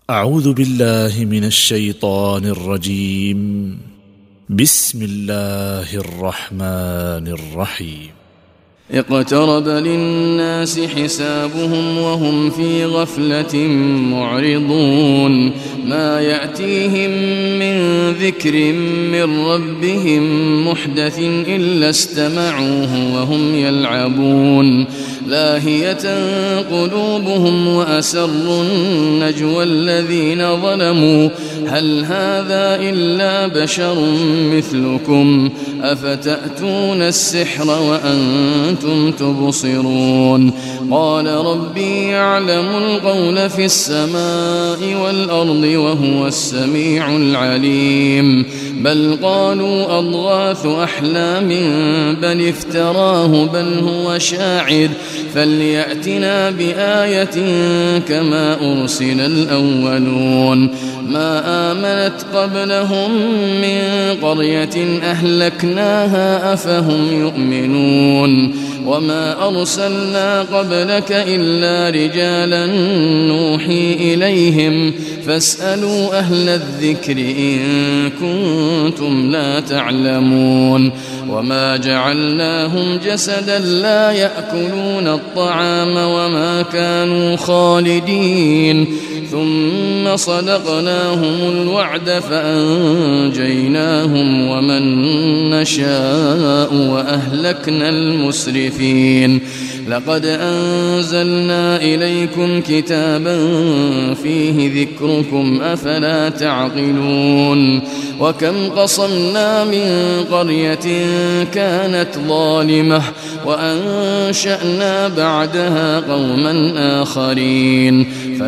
أعوذ بالله من الشيطان الرجيم. بسم الله الرحمن الرحيم. اقترب للناس حسابهم وهم في غفلة معرضون ما يأتيهم من ذكر من ربهم محدث إلا استمعوه وهم يلعبون لاهية قلوبهم وأسروا النجوى الذين ظلموا هل هذا إلا بشر مثلكم أفتأتون السحر وأنتم تبصرون قال ربي يعلم القول في السماء والأرض وهو السميع العليم بل قالوا أضغاث أحلام بل افتراه بل هو شاعر فليأتنا بآية كما أرسل الأولون ما آمنت قبلهم من قرية أهلكناها أفهم يؤمنون وما أرسلنا قبلك إلا رجالا نوحي إليهم فاسألوا أهل الذكر إن كنتم لا تعلمون وما جعلناهم جسدا لا يأكلون الطعام وما كانوا خالدين ثم صدقناهم الوعد فأنجيناهم ومن نشاء وأهلكنا المسرفين لقد أنزلنا إليكم كتابا فيه ذكركم أفلا تعقلون وكم قصمنا من قرية كانت ظالمة وأنشأنا بعدها قوما آخرين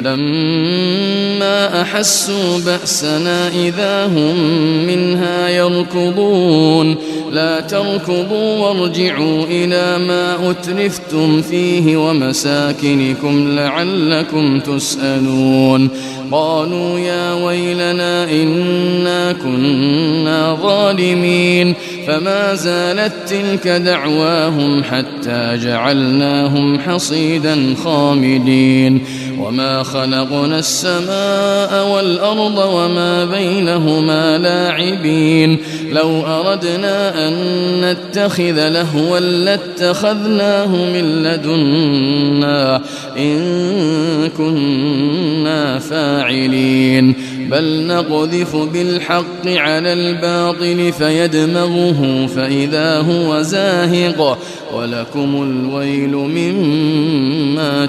فلما أحسوا بأسنا إذا هم منها يركضون لا تركضوا وارجعوا إلى ما أترفتم فيه ومساكنكم لعلكم تسألون قالوا يا ويلنا إنا كنا ظالمين فما زالت تلك دعواهم حتى جعلناهم حصيدا خامدين وما خلقنا السماء والأرض وما بينهما لاعبين لو أردنا أن نتخذ لهوا لاتخذناه من لدنا إن كنا فاعلين بل نقذف بالحق على الباطل فيدمغه فإذا هو زاهق ولكم الويل مما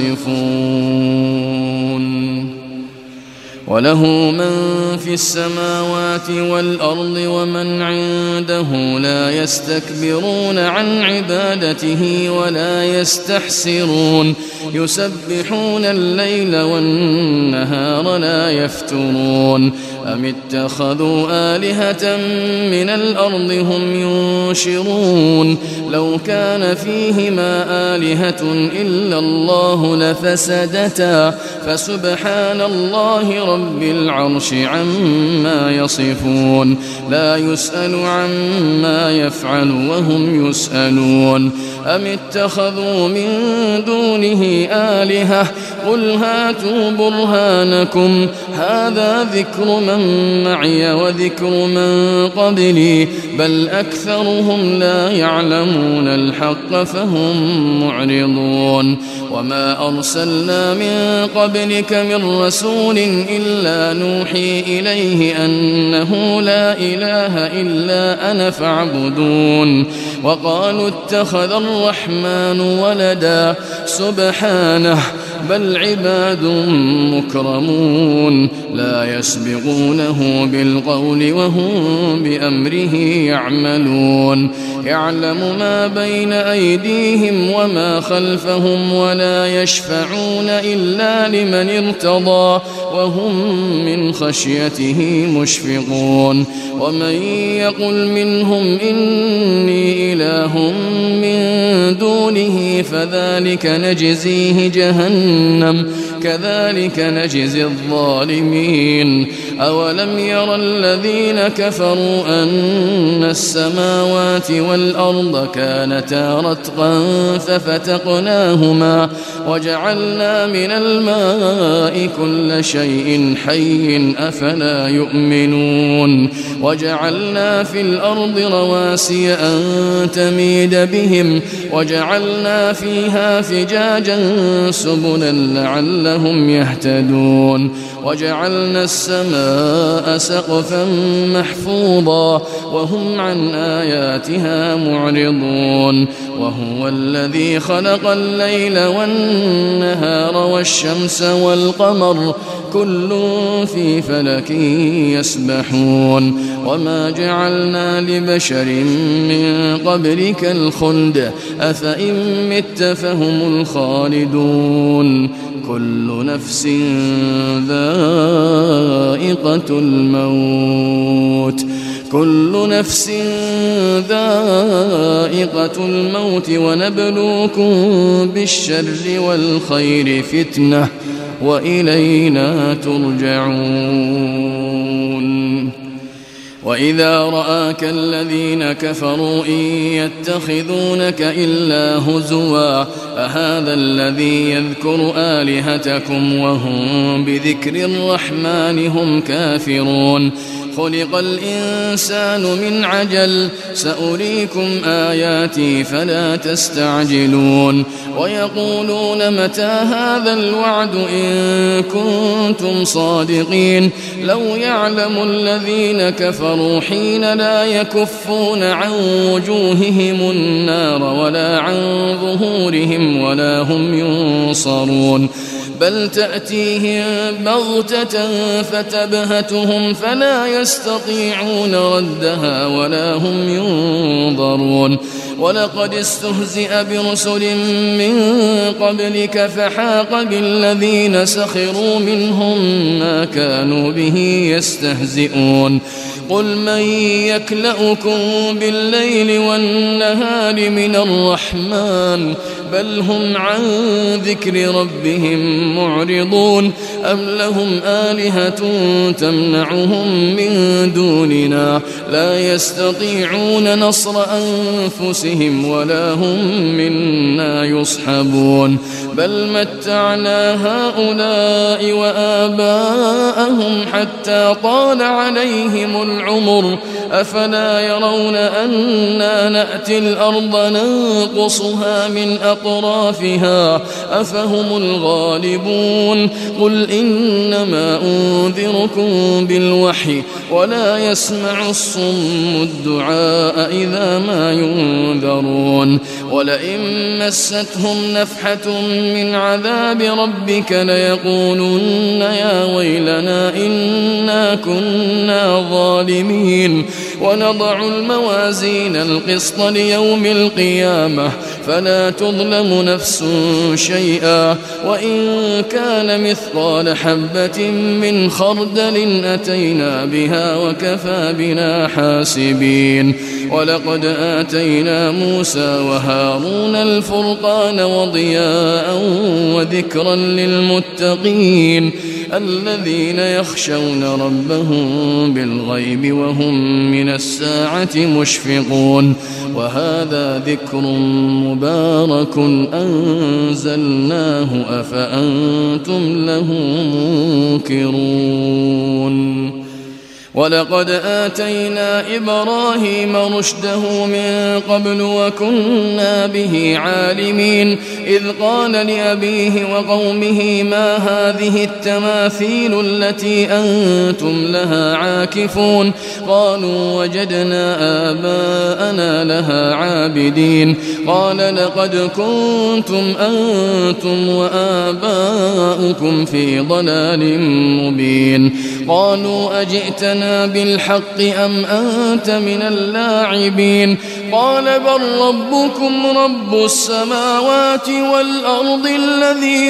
تصفون وله من في السماوات والأرض ومن عنده لا يستكبرون عن عبادته ولا يستحسرون يسبحون الليل والنهار لا يفترون أم اتخذوا آلهة من الأرض هم ينشرون لو كان فيهما آلهة إلا الله لفسدتا فسبحان الله رب العرش عما يصفون لا يسأل عما يفعل وهم يسألون أم اتخذوا من دونه آلهة قل هاتوا برهانكم هذا ذكر من معي وذكر من قبلي بل أكثرهم لا يعلمون الحق فهم معرضون وما أرسلنا من قبلك من رسول إلا نوحي إليه أنه لا إله إلا أنا فاعبدون وقالوا اتخذ الرحمن ولدا سبحانه بل عباد مكرمون لا يسبقونه بالقول وهم بأمره يعملون يعلم ما بين أيديهم وما خلفهم ولا يشفعون إلا لمن ارتضى وهم من خشيته مشفقون ومن يقل منهم إني إله من دونه فذلك نجزيه جهنم كذلك نجزي الظالمين أولم ير الذين كفروا أن السماوات والأرض كانتا رتقا ففتقناهما وجعلنا من الماء كل شيء حي أفلا يؤمنون وجعلنا في الأرض رواسي أن تميد بهم وجعلنا فيها فجاجا سبلا لعلهم يهتدون وجعلنا السماء سقفا محفوظا وهم عن آياتها معرضون وهو الذي خلق الليل والنهار والشمس والقمر كل في فلك يسبحون وما جعلنا لبشر من قبلك الخلد أفإن مت فهم الخالدون كل نفس ذائقة الموت ونبلوكم بالشر والخير فتنة وإلينا ترجعون وإذا رآك الذين كفروا إن يتخذونك إلا هزوا أهذا الذي يذكر آلهتكم وهم بذكر الرحمن هم كافرون خلق الإنسان من عجل سأريكم آياتي فلا تستعجلون ويقولون متى هذا الوعد إن كنتم صادقين لو يعلم الذين كفروا حين لا يكفون عن وجوههم النار ولا عن ظهورهم ولا هم ينصرون بل تأتيهم بغتة فتبهتهم فلا يستطيعون ردها ولا هم ينظرون ولقد استهزئ برسل من قبلك فحاق بالذين سخروا منهم ما كانوا به يستهزئون قل من يكلؤكم بالليل والنهار من الرحمن بل هم عن ذكر ربهم معرضون أم لهم آلهة تمنعهم من دوننا لا يستطيعون نصر أنفسهم ولا هم منا يصحبون بل متعنا هؤلاء وآباءهم حتى طال عليهم العمر أفلا يرون أنا نأتي الأرض ننقصها من أطرافها أفهم الغالبون قل إنما أنذركم بالوحي ولا يسمع الصم الدعاء إذا ما ينذرون ولئن مستهم نفحة من عذاب ربك ليقولن يا ويلنا إنا كنا ظالمين ونضع الموازين القسط ليوم القيامة فلا تظلم نفس شيئا وإن كان مثقال حبة من خردل أتينا بها وكفى بنا حاسبين ولقد آتينا موسى وهارون الفرقان وضياء وذكرا للمتقين الذين يخشون ربهم بالغيب وهم من الساعة مشفقون وهذا ذكر مبارك أنزلناه أفأنتم له منكرون ولقد آتينا إبراهيم رشده من قبل وكنا به عالمين إذ قال لأبيه وقومه ما هذه التماثيل التي أنتم لها عاكفون قالوا وجدنا آباءنا لها عابدين قال لقد كنتم أنتم وآباؤكم في ضلال مبين قالوا أجئتنا بالحق أم أنت من اللاعبين قال بل ربكم رب السماوات والأرض الذي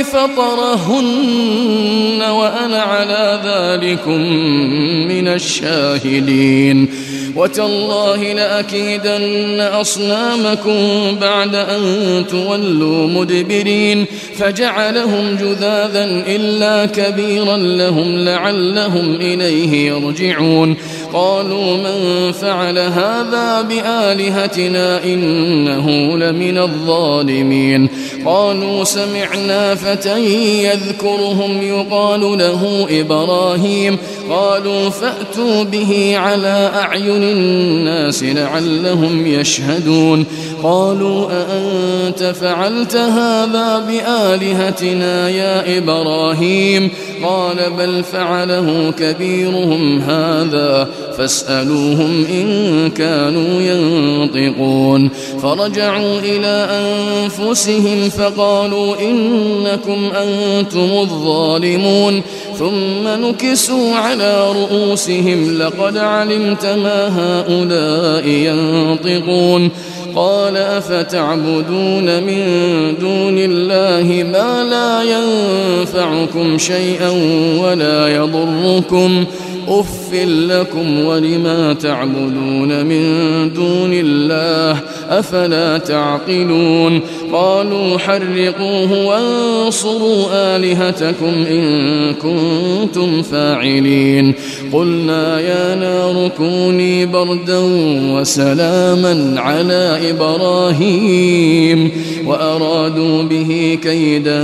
فطرهن وأنا على ذلكم من الشاهدين وتالله لأكيدن أصنامكم بعد أن تولوا مدبرين فجعلهم جذاذا إلا كبيرا لهم لعلهم إليه يرجعون قالوا من فعل هذا بآلهتنا إنه لمن الظالمين قالوا سمعنا فتى يذكرهم يقال له إبراهيم قالوا فأتوا به على أعين الناس لعلهم يشهدون قالوا أأنت فعلت هذا بآلهتنا يا إبراهيم قال بل فعله كبيرهم هذا فاسألوهم إن كانوا ينطقون فرجعوا إلى أنفسهم فقالوا إنكم أنتم الظالمون ثم نكسوا على رؤوسهم لقد علمت ما هؤلاء ينطقون قال أفتعبدون من دون الله ما لا ينفعكم شيئا ولا يضركم أف لكم ولما تعبدون من دون الله أفلا تعقلون قالوا حرقوه وانصروا آلهتكم إن كنتم فاعلين قلنا يا نار كوني بردا وسلاما على إبراهيم وأرادوا به كيدا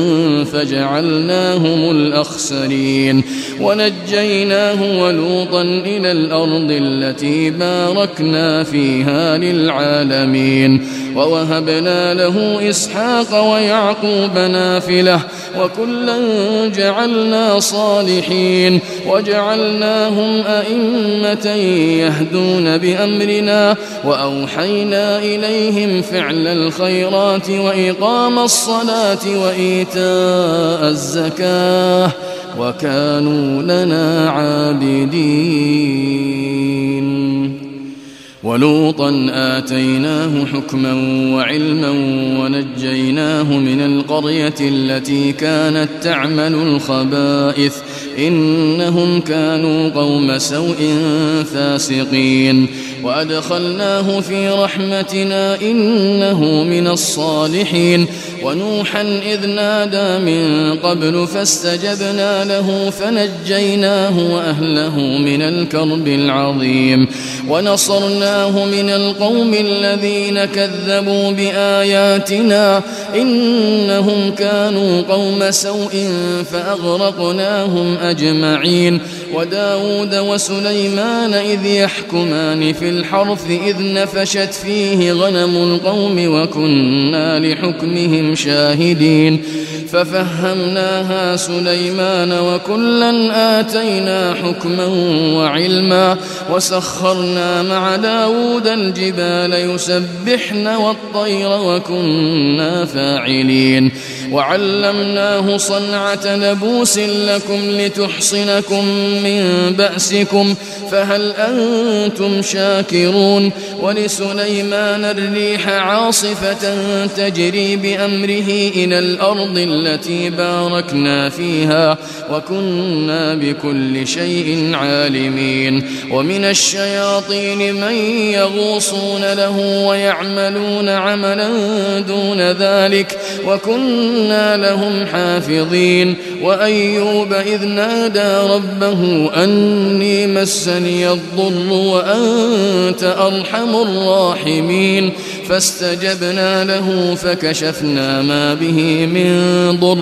فجعلناهم الأخسرين ونجيناه ولوطا إلى الأرض التي باركنا فيها للعالمين ووهبنا له إسحاق ويعقوب نافلة وكلا جعلنا صالحين وجعلناهم أئمة يهدون بأمرنا وأوحينا إليهم فعل الخيرات وإقام الصلاة وإيتاء الزكاة وكانوا لنا عابدين ولوطا آتيناه حكما وعلما ونجيناه من القرية التي كانت تعمل الخبائث إنهم كانوا قوم سوء فاسقين وأدخلناه في رحمتنا إنه من الصالحين ونوحا إذ نادى من قبل فاستجبنا له فنجيناه وأهله من الكرب العظيم ونصرناه من القوم الذين كذبوا بآياتنا إنهم كانوا قوم سوء فأغرقناهم أجمعين وداود وسليمان إذ يحكمان في الحرث إذ نفشت فيه غنم القوم وكنا لحكمهم شاهدين ففهمناها سليمان وكلا آتينا حكما وعلما وسخرنا مع داود الجبال يسبحن والطير وكنا فاعلين وعلمناه صنعة لبوس لكم لتحصنكم من بأسكم فهل أنتم شاكرون ولسليمان الريح عاصفة تجري بأمره إلى الأرض التي باركنا فيها وكنا بكل شيء عالمين ومن الشياطين من يغوصون له ويعملون عملا دون ذلك وكنا لهم حافظين وأيوب إذ نادى ربه أني مسني الضر وأنت أرحم الراحمين فاستجبنا له فكشفنا ما به من ضر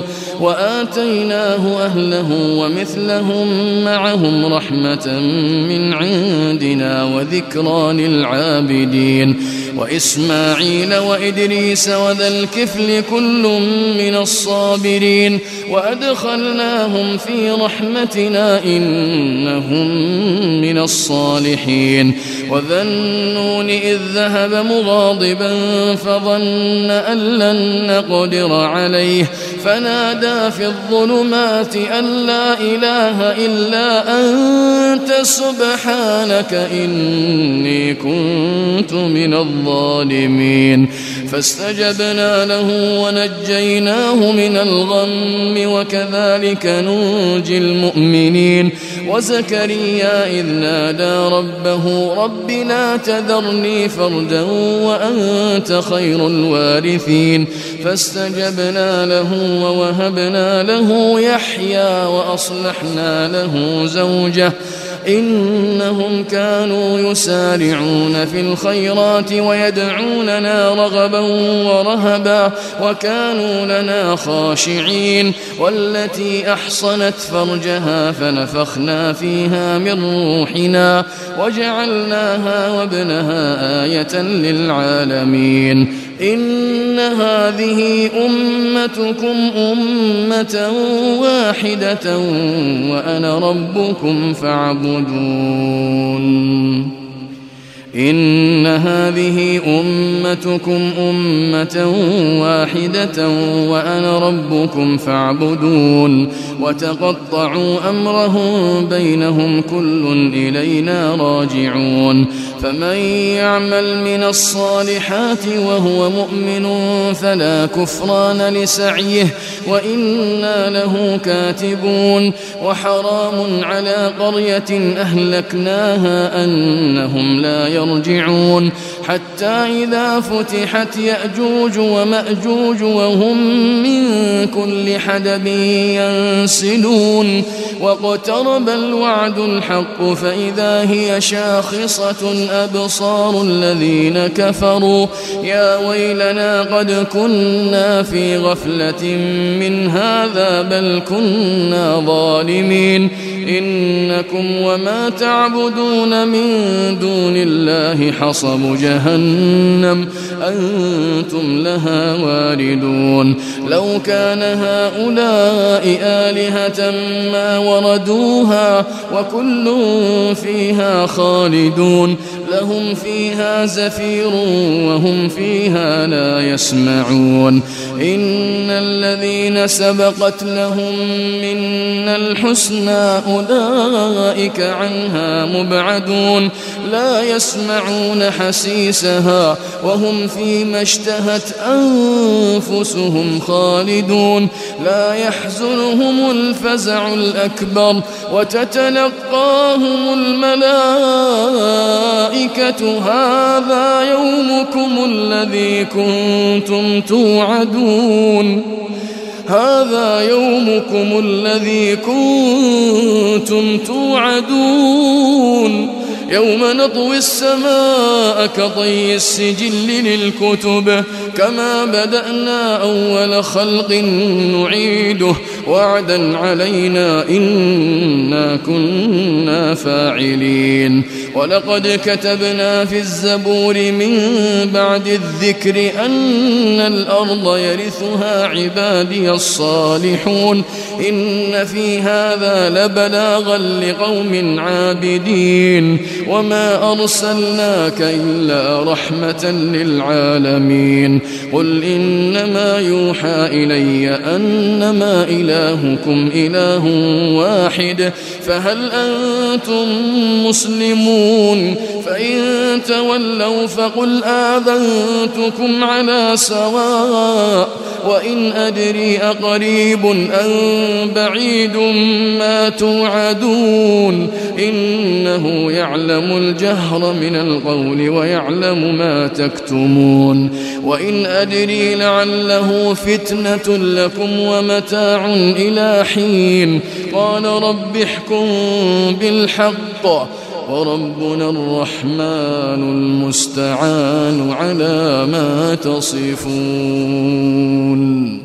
وآتيناه أهله ومثلهم معهم رحمة من عندنا وذكرى للعابدين وإسماعيل وإدريس وذا الكفل كل من الصابرين وأدخلناهم في رحمتنا إنهم من الصالحين وذا النون إذ ذهب مغاضبا فظن أن لن نقدر عليه فنادى في الظلمات أن لا إله إلا أنت سبحانك إني كنت من الظالمين فاستجبنا له ونجيناه من الغم وكذلك ننجي المؤمنين وزكريا إذ نادى ربه رب لا تذرني فردا وأنت خير الوارثين فاستجبنا له ووهبنا له يحيى وأصلحنا له زوجه إنهم كانوا يسارعون في الخيرات ويدعوننا رغبا ورهبا وكانوا لنا خاشعين والتي أحصنت فرجها فنفخنا فيها من روحنا وجعلناها وابنها آية للعالمين إن هذه أمتكم أمة واحدة وأنا ربكم فاعبدون إن هذه أمتكم أمة واحدة وأنا ربكم فاعبدون وتقطعوا أمرهم بينهم كل إلينا راجعون فمن يعمل من الصالحات وهو مؤمن فلا كفران لسعيه وإنا له كاتبون وحرام على قرية أهلكناها أنهم لا يرجعون حتى إذا فتحت يأجوج ومأجوج وهم من كل حدب ينسلون واقترب الوعد الحق فإذا هي شاخصة أبصار الذين كفروا يا ويلنا قد كنا في غفلة من هذا بل كنا ظالمين إنكم وما تعبدون من دون الله حصب جهنم أنتم لها واردون لو كان هؤلاء آلهة ما وردوها وكل فيها خالدون لهم فيها زفير وهم فيها لا يسمعون إن الذين سبقت لهم منا الحسنى أولئك عنها مبعدون لا يسمعون حسيسها وهم فيما اشتهت أنفسهم خالدون لا يحزنهم الفزع الأكبر وتتلقاهم الملائكة هذا يومكم الذي كنتم توعدون هذا يومكم الذي كنتم توعدون يوم نطوي السماء كطي السجل للكتب كما بدأنا أول خلق نعيده وعدا علينا إنا كنا فاعلين ولقد كتبنا في الزبور من بعد الذكر أن الأرض يرثها عبادي الصالحون إن في هذا لبلاغا لقوم عابدين وما أرسلناك إلا رحمة للعالمين قل إنما يوحى إلي أنما إلهكم إله واحد فهل أنتم مسلمون فإن تولوا فقل آذنتكم على سواء وإن أدري أقريب أم بعيد ما توعدون إنه يعلم الجهر من القول ويعلم ما تكتمون وإن أدري لعله فتنة لكم ومتاع إلى حين قال رب احكم بالحق وربنا الرحمن المستعان على ما تصفون.